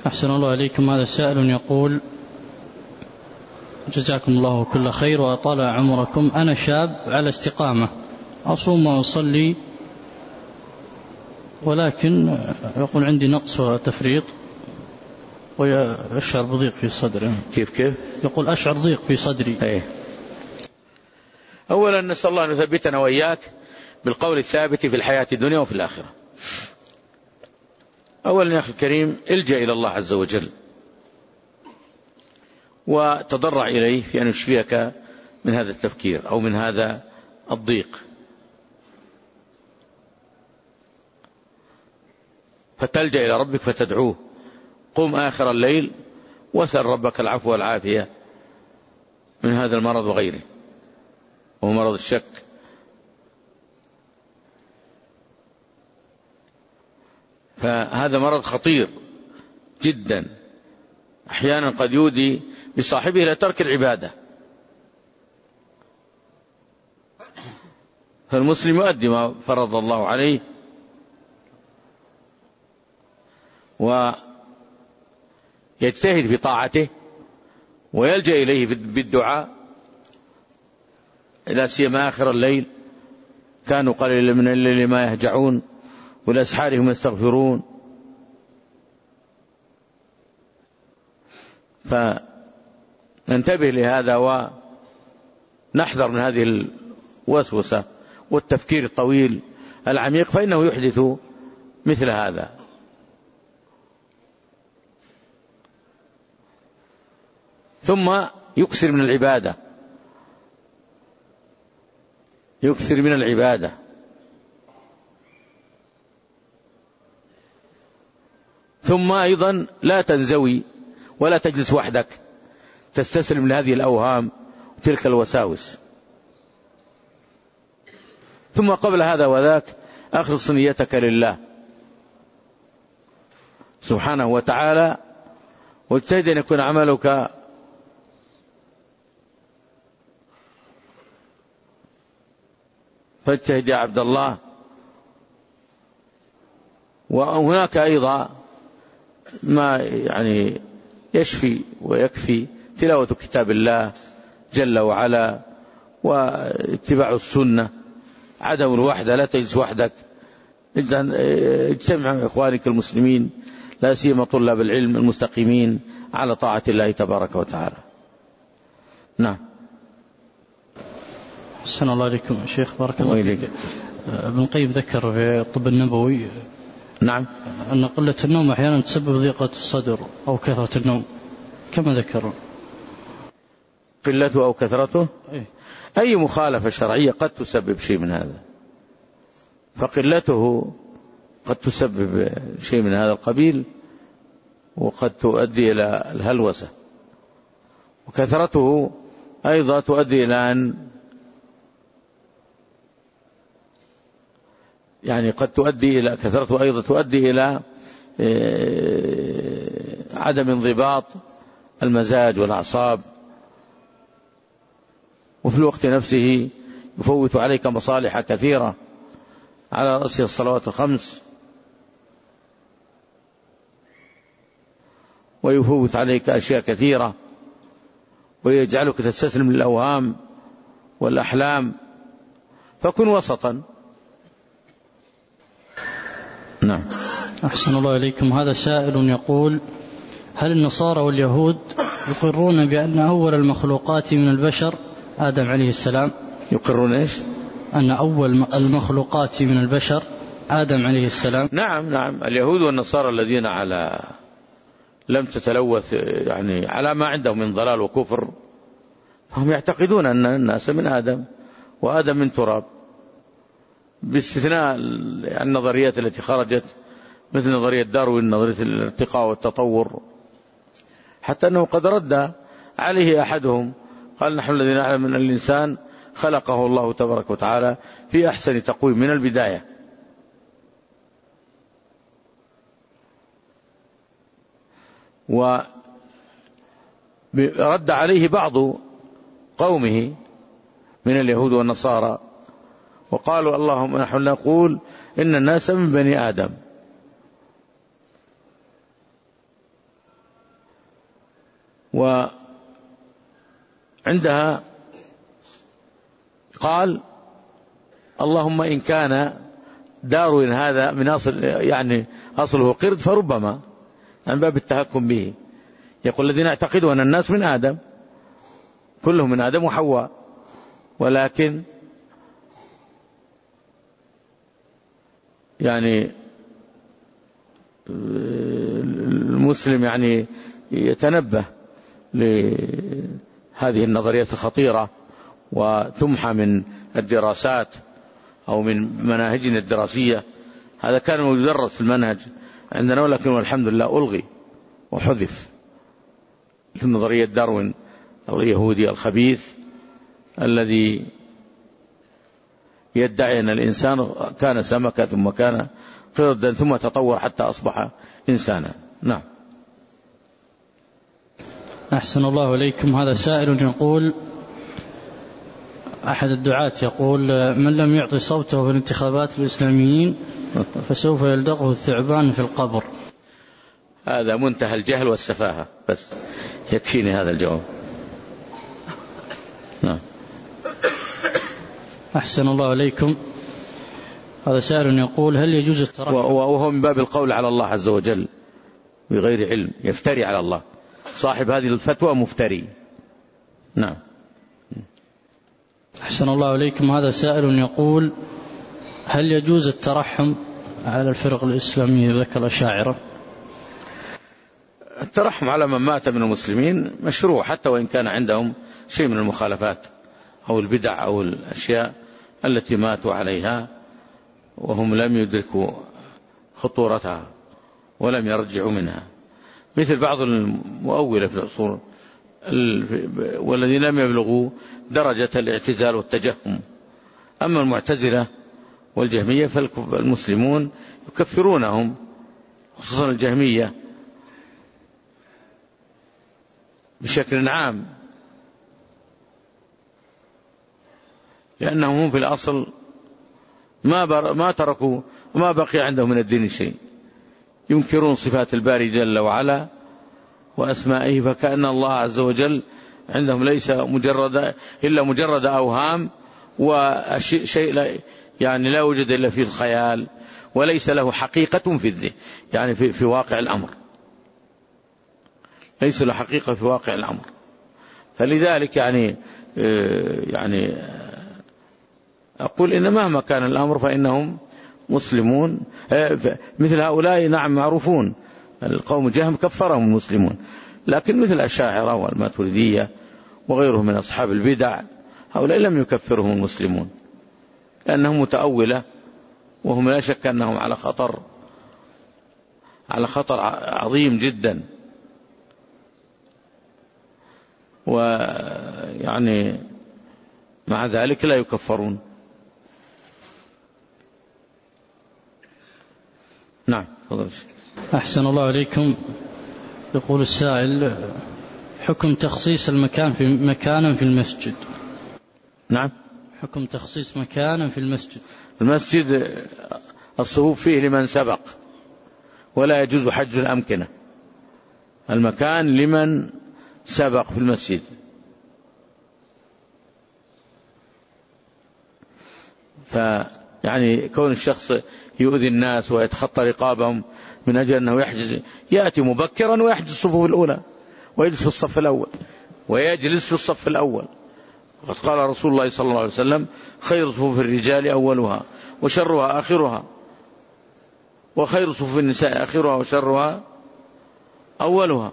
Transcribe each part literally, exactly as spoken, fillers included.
أحسن الله إليكم. هذا سائل يقول: جزاكم الله كل خير وأطال عمركم، أنا شاب على استقامة، أصوم وأصلي، ولكن يقول عندي نقص وتفريط وأشعر بضيق في صدري. كيف كيف؟ يقول أشعر ضيق في صدري. أيه. أولا نسأل الله أن يثبتنا وإياك بالقول الثابت في الحياة الدنيا وفي الآخرة. أولا يا أخي الكريم، الجأ إلى الله عز وجل وتضرع إليه في أن يشفيك من هذا التفكير أو من هذا الضيق، فتلجأ إلى ربك فتدعوه. قم آخر الليل وسل ربك العفو والعافية من هذا المرض وغيره، وهو مرض الشك. فهذا مرض خطير جدا، أحيانا قد يودي بصاحبه إلى ترك العبادة. فالمسلم يؤدي ما فرض الله عليه ويجتهد في طاعته ويلجأ إليه بالدعاء، لا سيما آخر الليل، كانوا قليلا من الليل ما يهجعون والأسحار هم يستغفرون. فننتبه لهذا ونحذر من هذه الوسوسة والتفكير الطويل العميق، فإنه يحدث مثل هذا. ثم يكثر من العبادة، يكثر من العبادة. ثم أيضا لا تنزوي ولا تجلس وحدك تستسلم لهذه الأوهام وتلك الوساوس. ثم قبل هذا وذاك أخلص نيتك لله سبحانه وتعالى، واجتهد أن يكون عملك فاجتهد يا عبد الله. وهناك أيضا ما يعني يشفي ويكفي تلاوة كتاب الله جل وعلا واتباع السنة، عدم الوحدة، لا تجلس وحدك، اجتمع مع إخوانك المسلمين، لا سيما طلاب العلم المستقيمين على طاعة الله تبارك وتعالى. نعم. أحسن الله عليكم شيخ، بارك الله فيك. ابن القيم ذكر في الطب النبوي نعم أن قلة النوم أحيانا تسبب ضيقة الصدر أو كثرة النوم، كما ذكروا. قلته أو كثرته؟ إيه؟ أي مخالفة شرعية قد تسبب شيء من هذا، فقلته قد تسبب شيء من هذا القبيل وقد تؤدي إلى الهلوسة، وكثرته أيضا تؤدي إلى أن يعني قد تؤدي إلى كثرته أيضا تؤدي إلى عدم انضباط المزاج والأعصاب، وفي الوقت نفسه يفوت عليك مصالح كثيرة، على رأسها الصلوات الخمس، ويفوت عليك أشياء كثيرة، ويجعلك تستسلم للأوهام والأحلام، فكن وسطا. نعم. أحسن الله إليكم. هذا سائل يقول: هل النصارى واليهود يقرون بأن أول المخلوقات من البشر آدم عليه السلام؟ يقرون إيش؟ أن أول المخلوقات من البشر آدم عليه السلام. نعم نعم، اليهود والنصارى الذين على لم تتلوث يعني على ما عندهم من ضلال وكفر، فهم يعتقدون أن الناس من آدم وآدم من تراب، باستثناء النظريات التي خرجت مثل نظرية داروين، نظرية الارتقاء والتطور، حتى أنه قد رد عليه أحدهم قال: نحن الذين نعلم أن الإنسان خلقه الله تبارك وتعالى في أحسن تقويم من البداية. ورد عليه بعض قومه من اليهود والنصارى وقالوا: اللهم نحن نقول إن الناس من بني آدم، وعندها قال اللهم إن كان داروين هذا من أصل يعني أصله قرد فربما، عن باب التهكم به. يقول الذين يعتقدون أن الناس من آدم، كلهم من آدم وحواء، ولكن يعني المسلم يعني يتنبه لهذه النظريات الخطيرة وتمحى من الدراسات أو من مناهجنا الدراسية. هذا كان يدرس في المنهج عندنا، ولكن والحمد لله ألغي وحذف في نظرية داروين اليهودي الخبيث الذي يدعي أن الإنسان كان سمكة ثم كان قردا ثم تطور حتى أصبح إنسانا. نعم. أحسن الله إليكم. هذا سائل يقول، أحد الدعاة يقول من لم يعطي صوته في الانتخابات الإسلاميين فسوف يلدغه الثعبان في القبر. هذا منتهى الجهل والسفاهة، بس يكفيني هذا الجواب. نعم. أحسن الله إليكم. هذا سائل يقول هل يجوز الترحم، وهو من باب القول على الله عز وجل بغير علم، يفتري على الله، صاحب هذه الفتوى مفتري. نعم. أحسن الله إليكم. هذا سائل يقول هل يجوز الترحم على الفرق الإسلامية ذكر الأشاعرة؟ الترحم على من مات من المسلمين مشروع، حتى وإن كان عندهم شيء من المخالفات أو البدع أو الأشياء التي ماتوا عليها وهم لم يدركوا خطورتها ولم يرجعوا منها، مثل بعض المؤولة في الأصول والذين لم يبلغوا درجة الاعتزال والتجهم. أما المعتزلة والجهمية فالمسلمون يكفرونهم، خصوصا الجهمية بشكل عام، لأنهم هم في الأصل ما, ما تركوا وما بقي عندهم من الدين شيء، ينكرون صفات الباري جل وعلا وأسمائه، فكأن الله عز وجل عندهم ليس مجرد إلا مجرد أوهام وشيء لا يعني لا وجد إلا في الخيال، وليس له حقيقة في الذهن، يعني في, في واقع الأمر، ليس له حقيقة في واقع الأمر. فلذلك يعني يعني أقول إن مهما كان الأمر فإنهم مسلمون، مثل هؤلاء نعم معروفون، القوم جهم كفرهم المسلمون، لكن مثل الأشاعرة والماتريدية وغيرهم من أصحاب البدع هؤلاء لم يكفرهم المسلمون، لأنهم متأولة، وهم لا شك أنهم على خطر على خطر عظيم جدا. ويعني مع ذلك لا يكفرون. نعم. أحسن الله عليكم. يقول السائل حكم تخصيص المكان في مكانا في المسجد. نعم. حكم تخصيص مكانا في المسجد. المسجد الصفوف فيه لمن سبق، ولا يجوز حجز الأمكنة، المكان لمن سبق في المسجد. فيعني كون الشخص يؤذي الناس ويتخطى رقابهم من أجل أنه يحجز، يأتي مبكرا ويحجز الصفوف الأولى ويجلس في الصف الأول ويجلس في الصف الأول. وقد قال رسول الله صلى الله عليه وسلم خير صفوف الرجال أولها وشرها آخرها، وخير صفوف النساء آخرها وشرها أولها.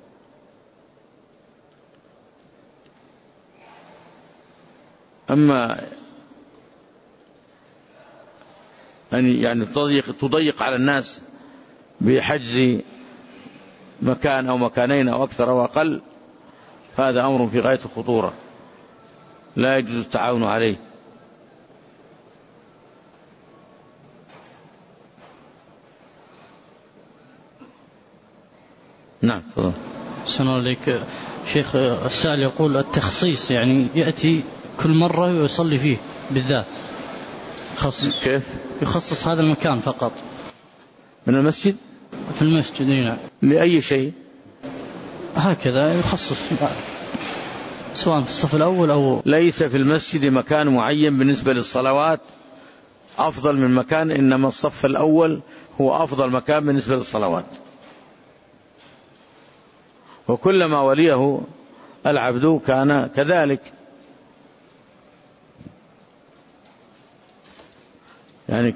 أما أن يعني تضيق, تضيق على الناس بحجز مكان أو مكانين أو أكثر أو أقل، فهذا أمر في غاية الخطورة لا يجوز التعاون عليه. نعم. تفضل. أحسن الله عليك شيخ. السائل يقول التخصيص يعني يأتي كل مرة ويصلي فيه بالذات، يخصص. كيف يخصص هذا المكان فقط من المسجد؟ في المسجد. نعم. لأي شيء؟ هكذا يخصص سواء في الصف الأول أو ليس في المسجد مكان معين بالنسبة للصلوات أفضل من مكان، إنما الصف الأول هو أفضل مكان بالنسبة للصلوات، وكلما وليه العبد كان كذلك. يعني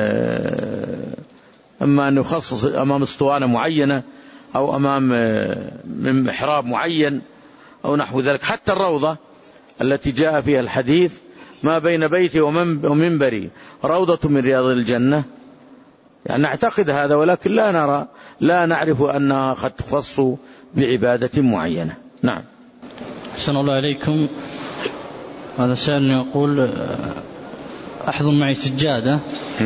أما أن يخصص أمام اسطوانة معينة أو أمام من محراب معين أو نحو ذلك. حتى الروضة التي جاء فيها الحديث ما بين بيتي ومنبري روضة من رياض الجنة، يعني نعتقد هذا، ولكن لا نرى لا نعرف أنها قد تخص بعبادة معينة. نعم. أحسن الله عليكم. هذا سائل يقول أحضر معي سجادة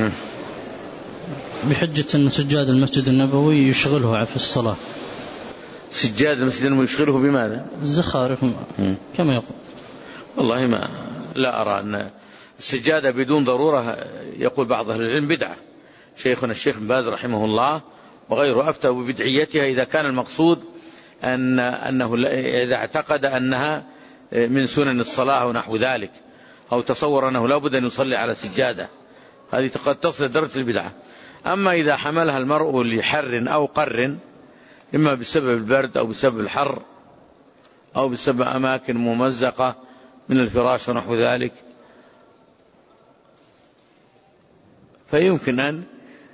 بحجة أن سجاد المسجد النبوي يشغله في الصلاة. سجاد المسجد النبوي يشغله بماذا؟ الزخارف كما يقول. والله ما لا أرى أن السجادة بدون ضرورة، يقول بعض أهل العلم بدعة. شيخنا الشيخ بن باز رحمه الله وغيره أفتى ببدعيتها إذا كان المقصود أن أنه إذا اعتقد أنها من سنن الصلاة ونحو ذلك، أو تصور أنه لا بد أن يصلي على سجادة، هذه قد تصل درجة البدعة. أما إذا حملها المرء لحر أو قر، إما بسبب البرد أو بسبب الحر أو بسبب أماكن ممزقة من الفراش ونحو ذلك، فيمكن أن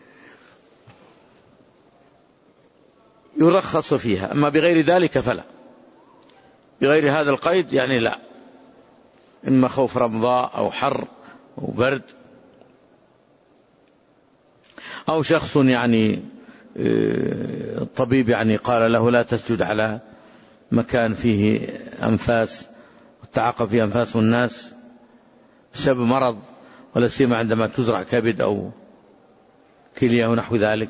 يرخص فيها. أما بغير ذلك فلا، بغير هذا القيد يعني لا، إما خوف رمضاء أو حر أو برد، أو شخص يعني الطبيب يعني قال له لا تسجد على مكان فيه أنفاس وتعاقب فيه أنفاس الناس بسبب مرض، ولا سيما عندما تزرع كبد أو كلية ونحو ذلك.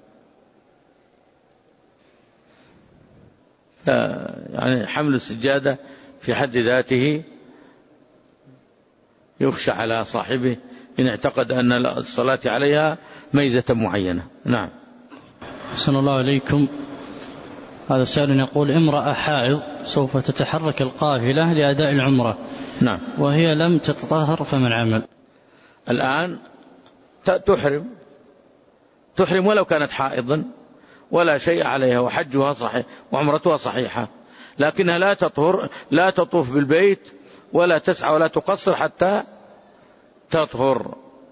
يعني حمل السجادة في حد ذاته يخشى على صاحبه إن اعتقد أن الصلاة عليها ميزة معينة. نعم. أحسن الله عليكم. هذا سائل يقول امرأة حائض سوف تتحرك القافلة لأداء العمرة، نعم، وهي لم تتطهر، فما العمل؟ الآن تحرم تحرم ولو كانت حائضا ولا شيء عليها، وحجها صحيح وعمرتها صحيحة، لكنها لا تطهر، لا تطوف بالبيت ولا تسعى ولا تقصر حتى تطهر.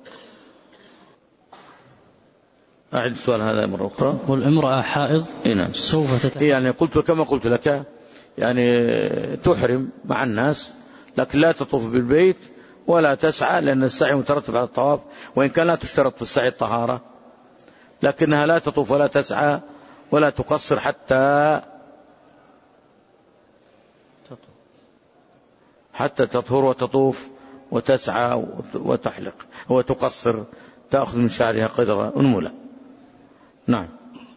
أعد السؤال هذا مرة أخرى. والامرأة حائض إيه سوف تتحرك، يعني قلت كما قلت لك، يعني تحرم مع الناس لكن لا تطوف بالبيت ولا تسعى، لأن السعي مترتب على الطواف، وإن كان لا تشترط في السعي الطهارة، لكنها لا تطوف ولا تسعى ولا تقصر حتى حتى تطهر وتطوف وتسعى وتحلق وتقصر، تأخذ من شعرها قدر أنملة. نعم.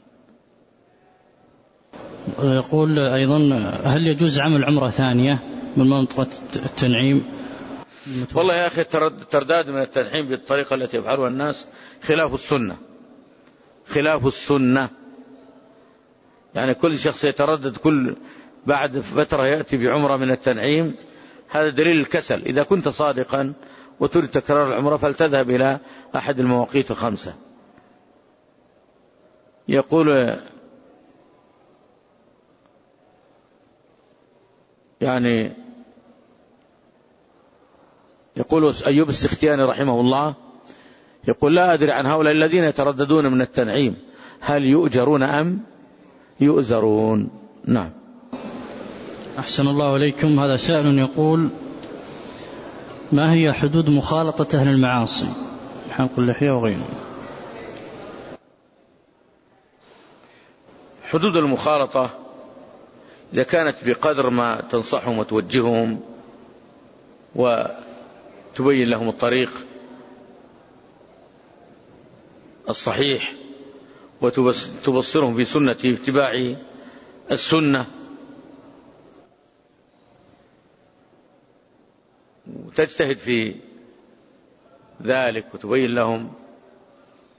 يقول أيضا هل يجوز عمل عمرة ثانية من منطقة التنعيم؟ والله يا أخي الترداد من التنعيم بالطريقة التي يفعلها الناس خلاف السنة، خلاف السنة. يعني كل شخص يتردد كل بعد فترة يأتي بعمرة من التنعيم، هذا دليل الكسل. إذا كنت صادقا وتريد تكرار العمرة فلتذهب إلى أحد المواقيت الخمسة. يقول يعني يقول أيوب السختياني رحمه الله، يقول لا أدري عن هؤلاء الذين يترددون من التنعيم هل يؤجرون أم يؤزرون. نعم. أحسن الله عليكم. هذا سائل يقول ما هي حدود مخالطة أهل المعاصي، حلق اللحية وغيره؟ حدود المخالطة إذا كانت بقدر ما تنصحهم وتوجههم وتبين لهم الطريق الصحيح وتبصرهم في سنة اتباع السنة، وتجتهد في ذلك وتبين لهم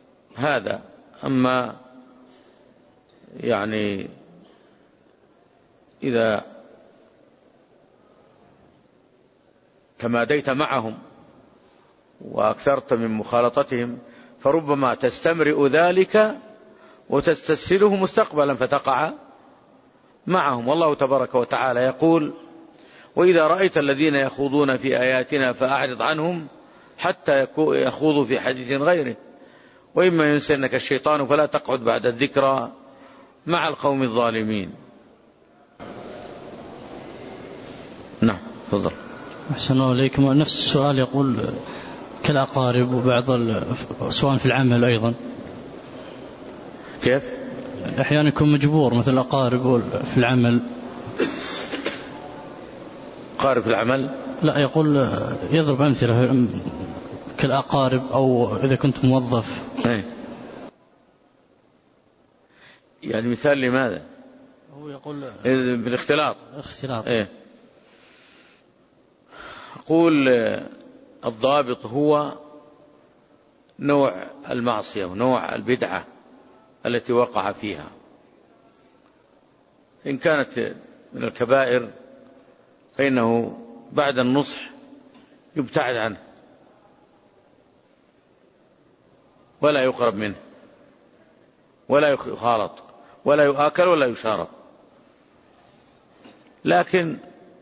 هذا. أما يعني إذا تماديت معهم وأكثرت من مخالطتهم فربما تستمرئ ذلك وتستسهله مستقبلا فتقع معهم. والله تبارك وتعالى يقول: وإذا رأيت الذين يخوضون في آياتنا فأعرض عنهم حتى يخوضوا في حديث غيره وإما ينسينك الشيطان فلا تقعد بعد الذكرى مع القوم الظالمين. نعم تفضل. أحسن الله إليكم. نفس السؤال يقول كالأقارب وبعض سواء في العمل أيضا. كيف؟ أحيانا يكون مجبور مثل الأقارب في العمل. قارب في العمل؟ لا، يقول يضرب أمثلة كالأقارب أو إذا كنت موظف. أي. يعني مثال لماذا؟ هو يقول بالاختلاط. اختلاط. إيه. أقول الضابط هو نوع المعصية ونوع البدعة التي وقع فيها. إن كانت من الكبائر فإنه بعد النصح يبتعد عنه ولا يقرب منه ولا يخالط ولا يؤكل ولا يشارب. لكن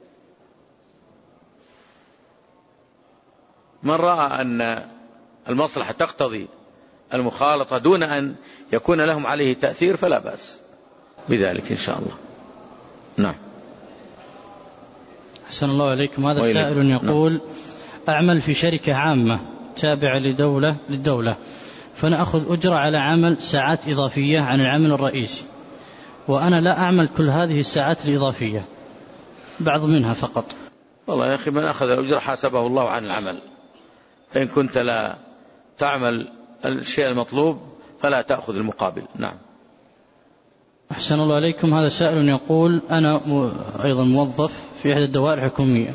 من رأى أن المصلحة تقتضي المخالطة دون أن يكون لهم عليه تأثير فلا بأس بذلك إن شاء الله. نعم. أحسن الله عليكم. هذا سائل يقول: نعم. أعمل في شركة عامة تابعة لدولة للدولة، فنأخذ أجرة على عمل ساعات إضافية عن العمل الرئيسي، وأنا لا أعمل كل هذه الساعات الإضافية، بعض منها فقط. والله يا أخي، من أخذ الأجرة حاسبه الله عن العمل. فإن كنت لا تعمل الشيء المطلوب فلا تأخذ المقابل. نعم. أحسن الله عليكم. هذا سائل يقول: أنا أيضا موظف في إحدى الدوائر الحكومية،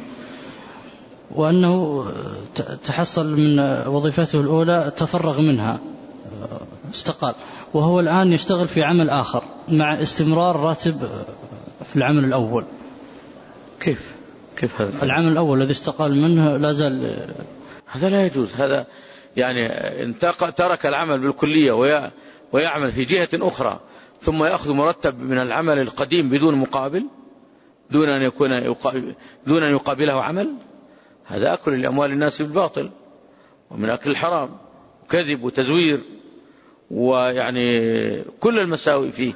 وأنه تحصل من وظيفته الأولى تفرغ منها استقال، وهو الآن يشتغل في عمل آخر مع استمرار راتب في العمل الأول. كيف كيف هذا؟ العمل الأول الذي استقال منه لا زال. هذا لا يجوز. هذا يعني إن ترك العمل بالكلية ويعمل في جهة أخرى ثم يأخذ مرتب من العمل القديم بدون مقابل، دون أن يكون دون أن يقابله عمل، هذا أكل لأموال الناس بالباطل ومن أكل الحرام وكذب وتزوير، ويعني كل المساوئ فيه،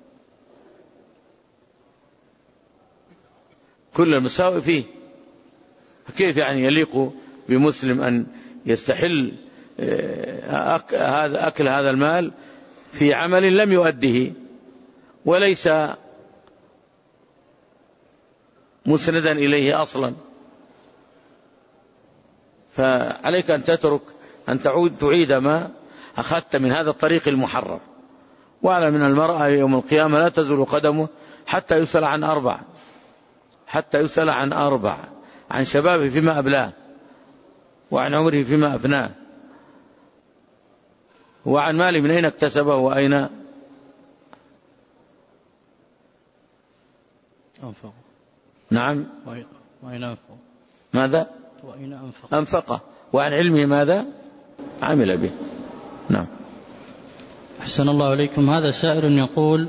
كل المساوئ فيه. كيف يعني يليق بمسلم أن يستحل هذا أكل هذا المال في عمل لم يؤده وليس مسندا إليه أصلا؟ فعليك أن تترك أن تعود تعيد ما أخذت من هذا الطريق المحرم. واعلم من المرأة يوم القيامة لا تزول قدمه حتى يسأل عن أربع حتى يسأل عن أربع عن شبابه فيما أبلاه، وعن عمره فيما أفناه، وعن ماله من أين اكتسبه وأين أنفقه. نعم. وأين أنفقه. ماذا؟ وأين أنفقه. أنفقه. وعن علمه ماذا عمل به. نعم. أحسن الله عليكم. هذا سائل يقول: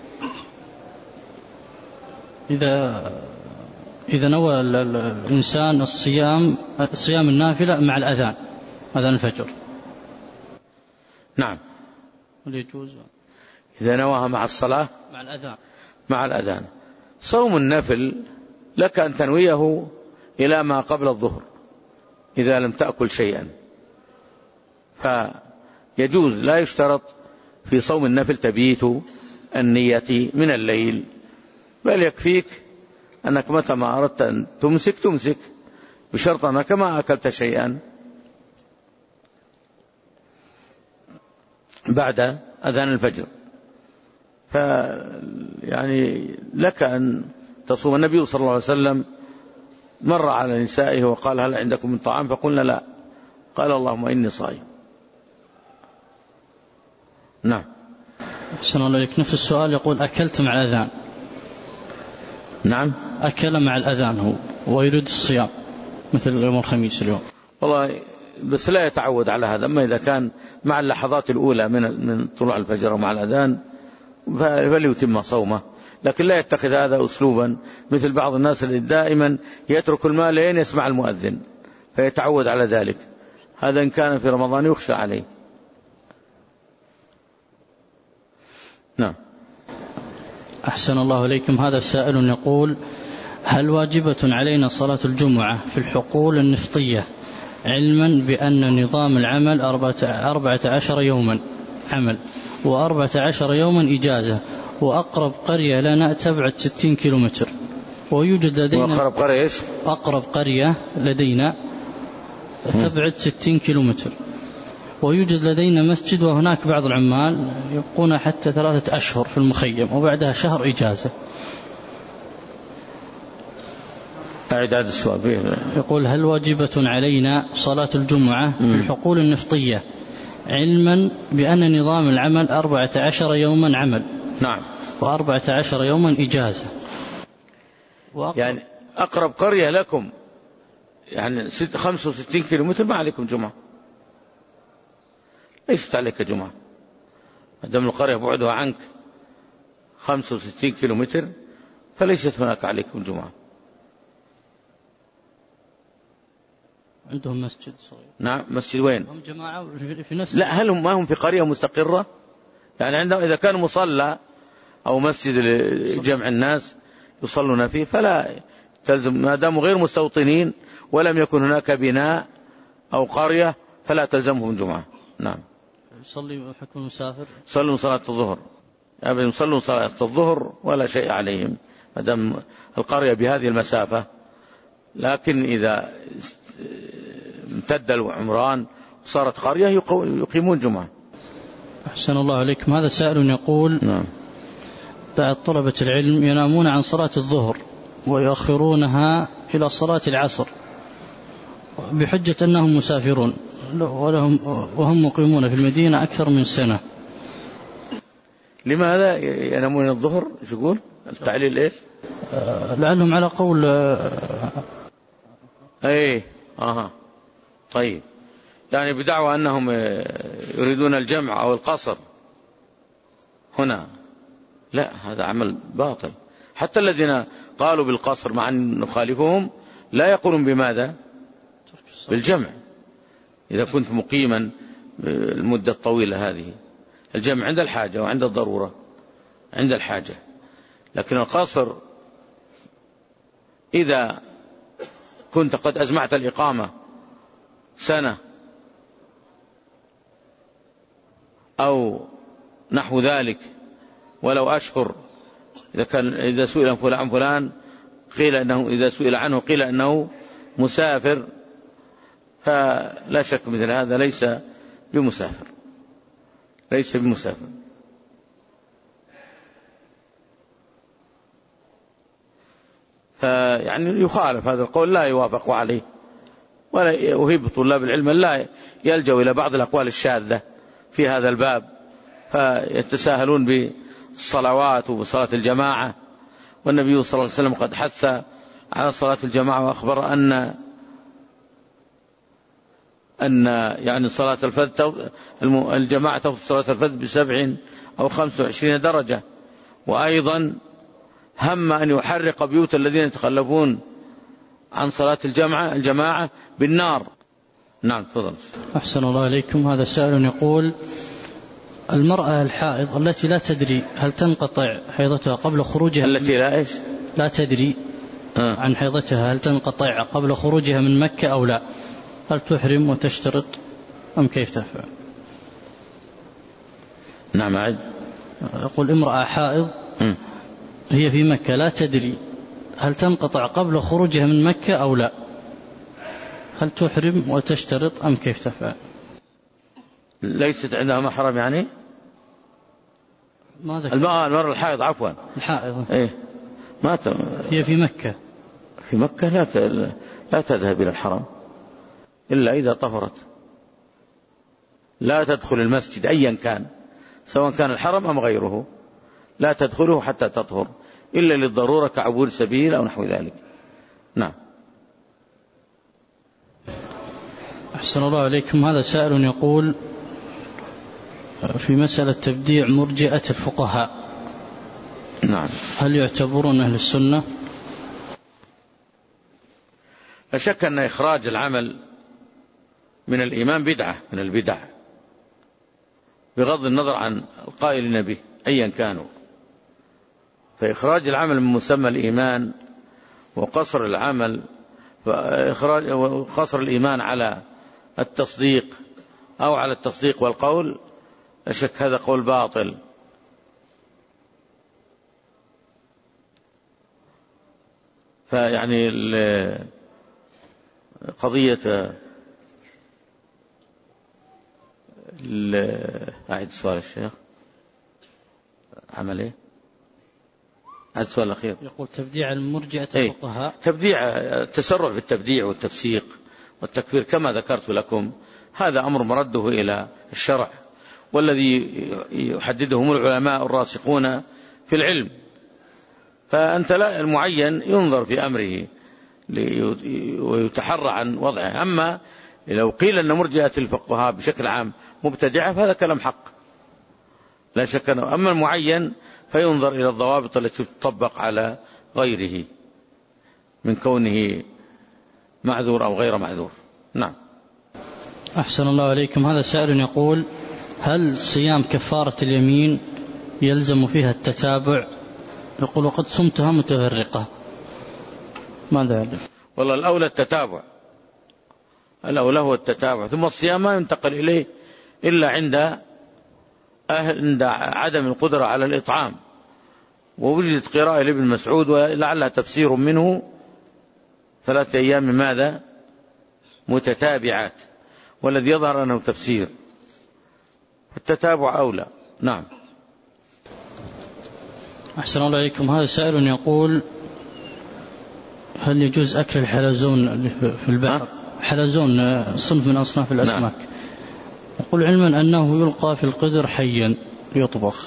إذا إذا نوى الإنسان الصيام الصيام النافلة مع الأذان، أذان الفجر. نعم. هل يجوز؟ إذا نواها مع الصلاة مع الأذان. مع الأذان. صوم النفل لك أن تنويه إلى ما قبل الظهر إذا لم تأكل شيئا، فيجوز. لا يشترط في صوم النفل تبييت النية من الليل، بل يكفيك أنك متى ما أردت أن تمسك تمسك، بشرط أنك ما أكلت شيئا بعد أذان الفجر. فيعني لك أن تصوم. النبي صلى الله عليه وسلم مر على نسائه وقال: هل عندكم من طعام؟ فقلنا: لا. قال: اللهم إني صائم. نعم. أحسن الله عليك. نفس السؤال يقول: أكلت مع الأذان، نعم. أكل مع الأذان هو ويريد الصيام مثل يوم الخميس اليوم. والله بس لا يتعود على هذا. أما إذا كان مع اللحظات الأولى من من طلوع الفجر ومع الأذان فليتم صومه، لكن لا يتخذ هذا أسلوبا مثل بعض الناس اللي دائما يترك المال لين يسمع المؤذن فيتعود على ذلك. هذا إن كان في رمضان يخشى عليه. نعم. أحسن الله إليكم. هذا السائل يقول: هل واجبة علينا صلاة الجمعة في الحقول النفطية علما بأن نظام العمل أربعة عشر يوما عمل وأربعة عشر يوما إجازة، وأقرب قرية لنا تبعد ستين كيلومتر، ويوجد لدينا أقرب قرية إيش؟ أقرب قرية لدينا تبعد ستين كيلومتر، ويوجد لدينا مسجد، وهناك بعض العمال يبقون حتى ثلاثة أشهر في المخيم وبعدها شهر إجازة. أعد هذا السؤال. يقول: هل واجبة علينا صلاة الجمعة في الحقول النفطية علما بأن نظام العمل أربعة عشر يوما عمل نعم وأربعة عشر يوما إجازة، وأقرب يعني أقرب قرية لكم يعني خمسة وستين كيلومتر ما عليكم جمعة، ليست عليك جمعة ما دام القرية بعدها عنك خمسة وستين كيلومتر فليست هناك عليكم جمعة. عندهم مسجد صغير. نعم. مسجد وين؟ هم جماعة في نفس. لا، هل هم ما هم في قرية مستقرة؟ يعني عندهم إذا كان مصلى أو مسجد لجمع الناس يصلون فيه فلا تلزم، ما داموا غير مستوطنين ولم يكن هناك بناء أو قرية فلا تلزمهم جمعة. نعم. يصلي حكم مسافر. صلوا صلاة الظهر، أبدا يصلون صلاة الظهر ولا شيء عليهم ما دام القرية بهذه المسافة. لكن إذا امتد العمران وصارت قرية يقيمون جمعة. أحسن الله عليكم. هذا سائل يقول: نعم. بعض طلبة العلم ينامون عن صلاة الظهر ويؤخرونها إلى صلاة العصر بحجة أنهم مسافرون ولهم وهم مقيمون في المدينة أكثر من سنة. لماذا ينامون الظهر؟ شو يقول التعليل إيش؟ لعلهم على قول أي آه طيب، يعني بدعوى أنهم يريدون الجمع أو القصر هنا. لا، هذا عمل باطل. حتى الذين قالوا بالقصر مع أن نخالفهم لا يقولون بماذا؟ بالجمع. إذا كنت مقيما المدة الطويلة هذه الجمع عند الحاجة وعند الضرورة عند الحاجة، لكن القصر إذا كنت قد أزمعت الإقامة سنة أو نحو ذلك ولو أشهر، إذا كان إذا سئل فلان فلان قيل أنه إذا سئل عنه قيل أنه مسافر، فلا شك مثل هذا ليس بمسافر ليس بمسافر. فيعني يخالف هذا القول، لا يوافق عليه، ولا يهيب طلاب العلم لا يلجوا إلى بعض الأقوال الشاذة في هذا الباب فيتساهلون بالصلوات وبصلاة الجماعة. والنبي صلى الله عليه وسلم قد حث على صلاة الجماعة وأخبر أن أن يعني صلاة الفجر الجماعة تفضل صلاة الفجر بسبع أو خمس وعشرين درجة، وأيضا هم أن يحرق بيوت الذين يتخلفون عن صلاة الجماعة الجماعة بالنار. نعم تفضل. أحسن الله عليكم. هذا سائل يقول: المرأة الحائض التي لا تدري هل تنقطع حيضتها قبل خروجها التي لا إيش لا تدري آه. عن حيضتها هل تنقطع قبل خروجها من مكة أو لا، هل تحرم وتشترط أم كيف تفعل؟ نعم عد. يقول: امرأة حائض م. هي في مكة لا تدري هل تنقطع قبل خروجها من مكة أو لا، هل تحرم وتشترط أم كيف تفعل؟ ليست عندها محرم يعني المرأة المرأة الحائض عفوا الحائض إيه ما ت... هي في مكة في مكة لا ت... لا تذهب إلى الحرم إلا إذا طهرت، لا تدخل المسجد أيا كان سواء كان الحرم أم غيره، لا تدخله حتى تطهر، إلا للضرورة كعبور سبيل أو نحو ذلك. نعم. أحسن الله عليكم. هذا سائل يقول في مسألة تبديع مرجئة الفقهاء، نعم، هل يعتبرون أهل السنة؟ لا شك أن إخراج العمل من الإيمان بدعة من البدع، بغض النظر عن القائلين به أيا كانوا. فإخراج العمل من مسمى الإيمان وقصر العمل وإخراج وقصر الإيمان على التصديق أو على التصديق والقول، لا شك هذا قول باطل. فيعني قضية أعيد سؤال الشيخ عمل إيه؟ هذا السؤال الأخير. يقول تبديع المرجئة الفقهاء. تبديع، التسرع في التبديع والتفسيق والتكفير كما ذكرت لكم، هذا أمر مرده إلى الشرع، والذي يحددهم العلماء الراسخون في العلم. فأنت لا المعين ينظر في أمره ويتحرى عن وضعه. أما لو قيل أن مرجئة الفقهاء بشكل عام مبتدعة فهذا كلام حق لا شك. أما المعين فينظر إلى الضوابط التي تطبق على غيره من كونه معذور أو غير معذور. نعم. أحسن الله عليكم. هذا سائل يقول هل صيام كفارة اليمين يلزم فيها التتابع؟ يقول وقد صمتها متفرقة، ماذا يعلم؟ والله الأولى التتابع، الأولى هو التتابع، ثم الصيام ما ينتقل إليه إلا عند أهل عند عدم القدرة على الإطعام. ووجدت قراءة لابن مسعود ولعلها تفسير منه ثلاثة أيام ماذا متتابعات، والذي يظهر أنه تفسير، التتابع أولى. نعم. أحسن الله عليكم. هذا سائل يقول هل يجوز أكل الحلزون في البحر؟ حلزون صنف من أصناف الأسماك. نعم. يقول علما أنه يلقى في القدر حيا يطبخ.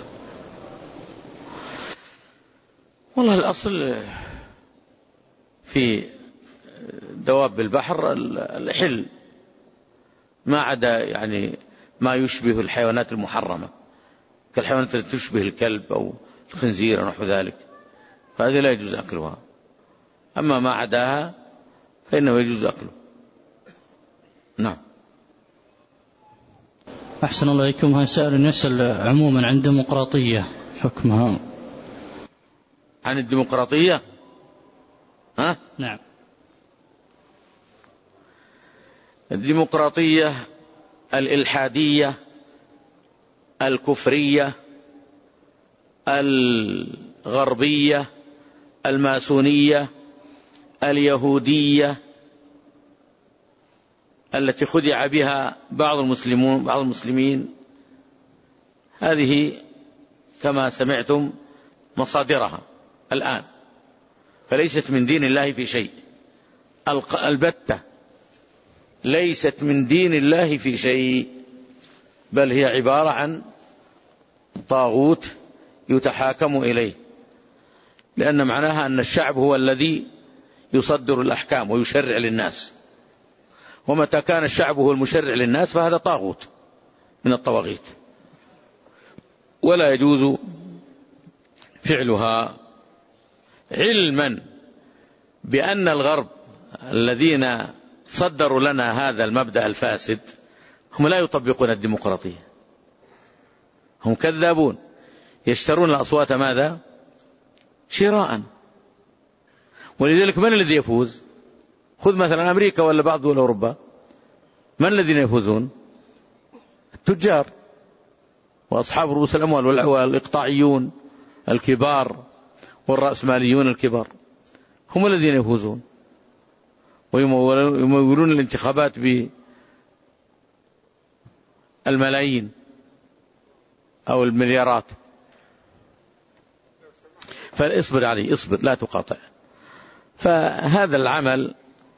والله الأصل في دواب البحر الحل، ما عدا يعني ما يشبه الحيوانات المحرمة كالحيوانات التي تشبه الكلب أو الخنزير ونحو ذلك، فهذه لا يجوز أكلها. أما ما عداها فإنه يجوز أكله. نعم. أحسن الله عليكم. هذا سائل يسأل عموما عن ديمقراطية حكمها. عن الديمقراطية؟ ها؟ نعم. الديمقراطية الإلحادية الكفرية الغربية الماسونية اليهودية التي خدع بها بعض المسلمون بعض المسلمين، هذه كما سمعتم مصادرها الآن، فليست من دين الله في شيء البتة، ليست من دين الله في شيء، بل هي عبارة عن طاغوت يتحاكم إليه، لأن معناها أن الشعب هو الذي يصدر الأحكام ويشرع للناس، ومتى كان الشعب هو المشرع للناس فهذا طاغوت من الطواغيت، ولا يجوز فعلها، علما بأن الغرب الذين صدروا لنا هذا المبدأ الفاسد هم لا يطبقون الديمقراطية، هم كذابون، يشترون الأصوات ماذا؟ شراء. ولذلك من الذي يفوز؟ خذ مثلا أمريكا ولا بعض دول أوروبا، من الذين يفوزون؟ التجار وأصحاب رؤوس الأموال والإقطاعيون الكبار والرأسماليون الكبار هم الذين يفوزون، ويمولون الانتخابات بالملايين أو المليارات. فاصبر عليه، اصبر لا تقاطع. فهذا العمل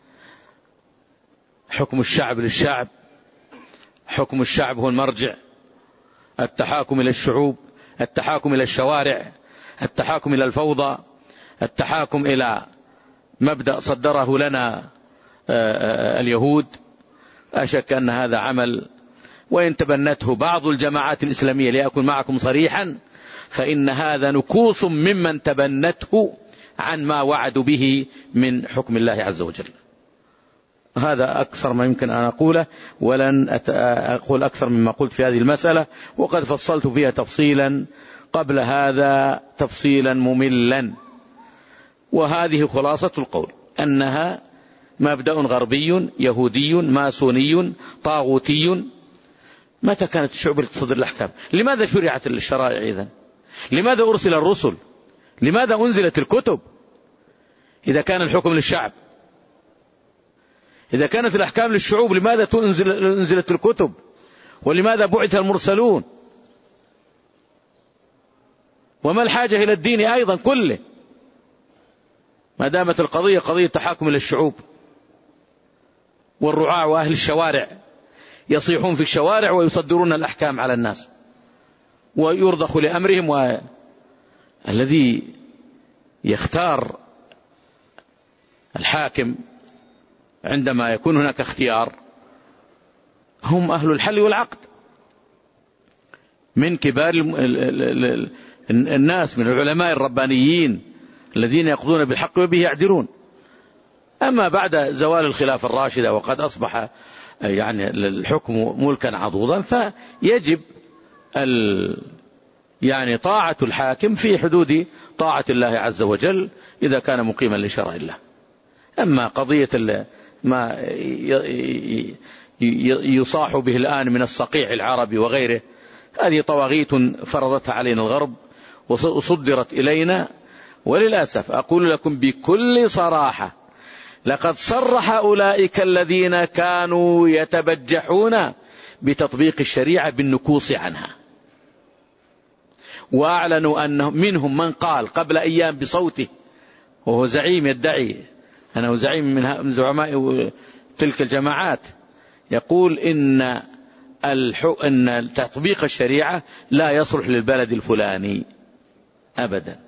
حكم الشعب للشعب، حكم الشعب هو المرجع، التحاكم إلى الشعوب، التحاكم إلى الشوارع، التحاكم إلى الفوضى، التحاكم إلى مبدأ صدره لنا اليهود، لا شك أن هذا عمل، وإن تبنته بعض الجماعات الإسلامية لأكون معكم صريحا، فإن هذا نكوص ممن تبنته عن ما وعدوا به من حكم الله عز وجل. هذا أكثر ما يمكن أن أقوله، ولن أقول أكثر مما قلت في هذه المسألة، وقد فصلت فيها تفصيلا قبل هذا تفصيلا مملا. وهذه خلاصة القول، أنها مبدأ غربي يهودي ماسوني طاغوتي. متى كانت الشعوب تصدر الأحكام؟ لماذا شرعت الشرائع إذن؟ لماذا أرسل الرسل؟ لماذا أنزلت الكتب؟ إذا كان الحكم للشعب، إذا كانت الأحكام للشعوب، لماذا تنزل أنزلت الكتب؟ ولماذا بعث المرسلون؟ وما الحاجة إلى الدين أيضا كله ما دامت القضية قضية تحاكم إلى الشعوب؟ والرعاع وأهل الشوارع يصيحون في الشوارع ويصدرون الأحكام على الناس ويرضخ لأمرهم. والذي يختار الحاكم عندما يكون هناك اختيار هم أهل الحل والعقد من كبار الناس، من العلماء الربانيين الذين يقضون بالحق وبه يعدلون. أما بعد زوال الخلافة الراشدة وقد أصبح يعني الحكم ملكا عضوضا، فيجب يعني طاعة الحاكم في حدود طاعة الله عز وجل إذا كان مقيما لشرع الله. أما قضية ما يصاح به الآن من الصقيع العربي وغيره، هذه طواغيت فرضتها علينا الغرب وصدرت إلينا. وللأسف أقول لكم بكل صراحة، لقد صرح أولئك الذين كانوا يتبجحون بتطبيق الشريعة بالنكوص عنها، وأعلنوا أنه منهم من قال قبل أيام بصوته، وهو زعيم يدعي أنه زعيم من زعماء تلك الجماعات، يقول إن أن تطبيق الشريعة لا يصلح للبلد الفلاني أبدا،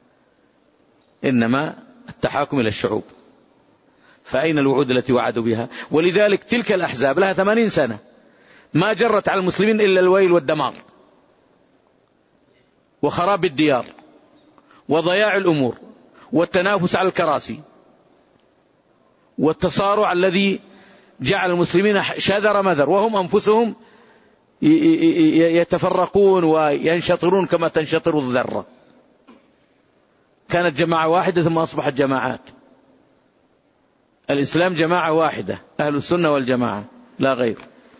إنما التحاكم إلى الشعوب. فأين الوعود التي وعدوا بها؟ ولذلك تلك الأحزاب لها ثمانين سنة ما جرت على المسلمين إلا الويل والدمار وخراب الديار وضياع الأمور والتنافس على الكراسي والتصارع الذي جعل المسلمين شذر مذر، وهم أنفسهم يتفرقون وينشطرون كما تنشطر الذرة. كانت جماعة واحدة ثم أصبحت جماعات. الإسلام جماعة واحدة، أهل السنة والجماعة لا غير.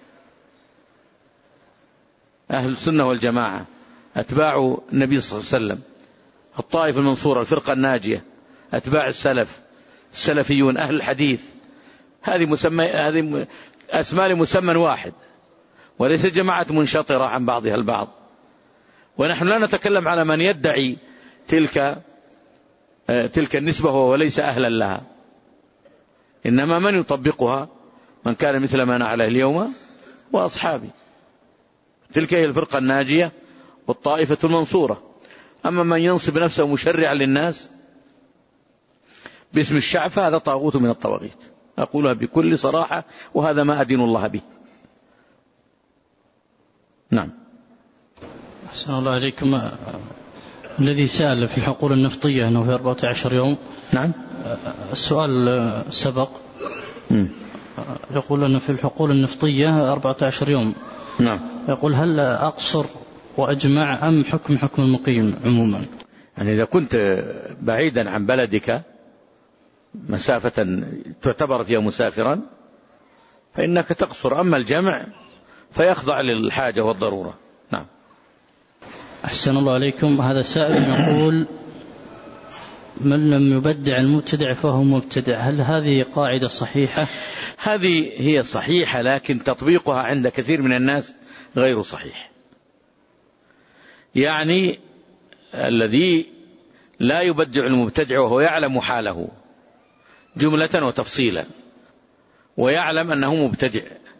أهل السنة والجماعة أتباع النبي صلى الله عليه وسلم، الطائفة المنصورة، الفرقة الناجية، أتباع السلف، السلفيون، أهل الحديث. هذه مسمى هذه أسماء لمسمى واحد، وليس جماعة منشطرة عن بعضها البعض. ونحن لا نتكلم على من يدعي تلك تلك النسبة وهو ليس أهلا لها، إنما من يطبقها من كان مثل ما أنا عليه اليوم وأصحابي. تلك هي الفرقة الناجية والطائفة المنصورة. أما من ينصب نفسه مشرعا للناس باسم الشعب فهذا طاغوت من الطواغيت، أقولها بكل صراحة، وهذا ما أدين الله به. نعم. أحسن الله عليكم. الذي سأل في الحقول النفطية أنه في أربعة عشر يوم. نعم. السؤال سبق. م. يقول أنه في الحقول النفطية أربعة عشر يوم. نعم. يقول هل أقصر وأجمع أم حكم حكم المقيم عموما؟ يعني إذا كنت بعيدا عن بلدك مسافة تعتبر فيها مسافرا فإنك تقصر، أما الجمع فيخضع للحاجة والضرورة. نعم. أحسن الله عليكم. هذا سائل يقول من لم يبدع المبتدع فهو مبتدع، هل هذه قاعدة صحيحة؟ هذه هي صحيحة، لكن تطبيقها عند كثير من الناس غير صحيح. يعني الذي لا يبدع المبتدع وهو يعلم حاله جملة وتفصيلا ويعلم أنه مبتدع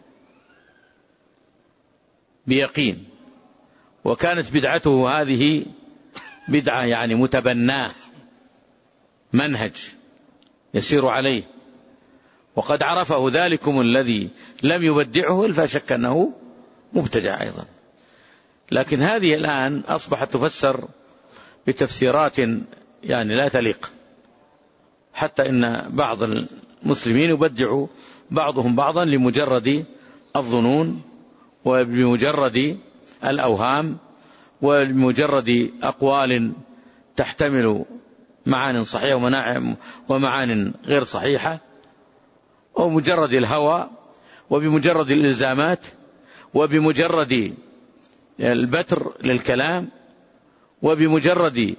بيقين، وكانت بدعته هذه بدعة يعني متبناه منهج يسير عليه، وقد عرفه ذلكم الذي لم يبدعه فلا شك أنه مبتدع أيضا. لكن هذه الآن أصبحت تفسر بتفسيرات يعني لا تليق، حتى إن بعض المسلمين يبدع بعضهم بعضا لمجرد الظنون وبمجرد الأوهام وبمجرد أقوال تحتمل معان صحيحة ومعان غير صحيحة، ومجرد الهوى وبمجرد الإلزامات وبمجرد البتر للكلام وبمجرد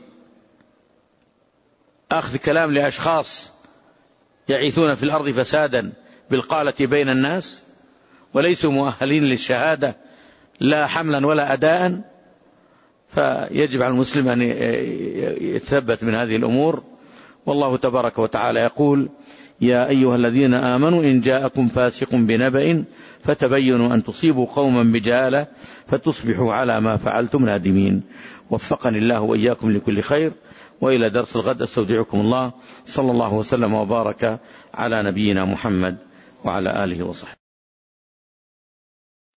أخذ كلام لأشخاص يعيثون في الأرض فسادا بالقالة بين الناس وليسوا مؤهلين للشهادة لا حملا ولا أداء. فيجب على المسلم أن يتثبت من هذه الأمور. والله تبارك وتعالى يقول: يا أيها الذين آمنوا إن جاءكم فاسق بنبأ فتبينوا أن تصيبوا قوما بجهالة فتصبحوا على ما فعلتم نادمين. وفقني الله وإياكم لكل خير، وإلى درس الغد أستودعكم الله، صلى الله وسلم وبارك على نبينا محمد وعلى آله وصحبه.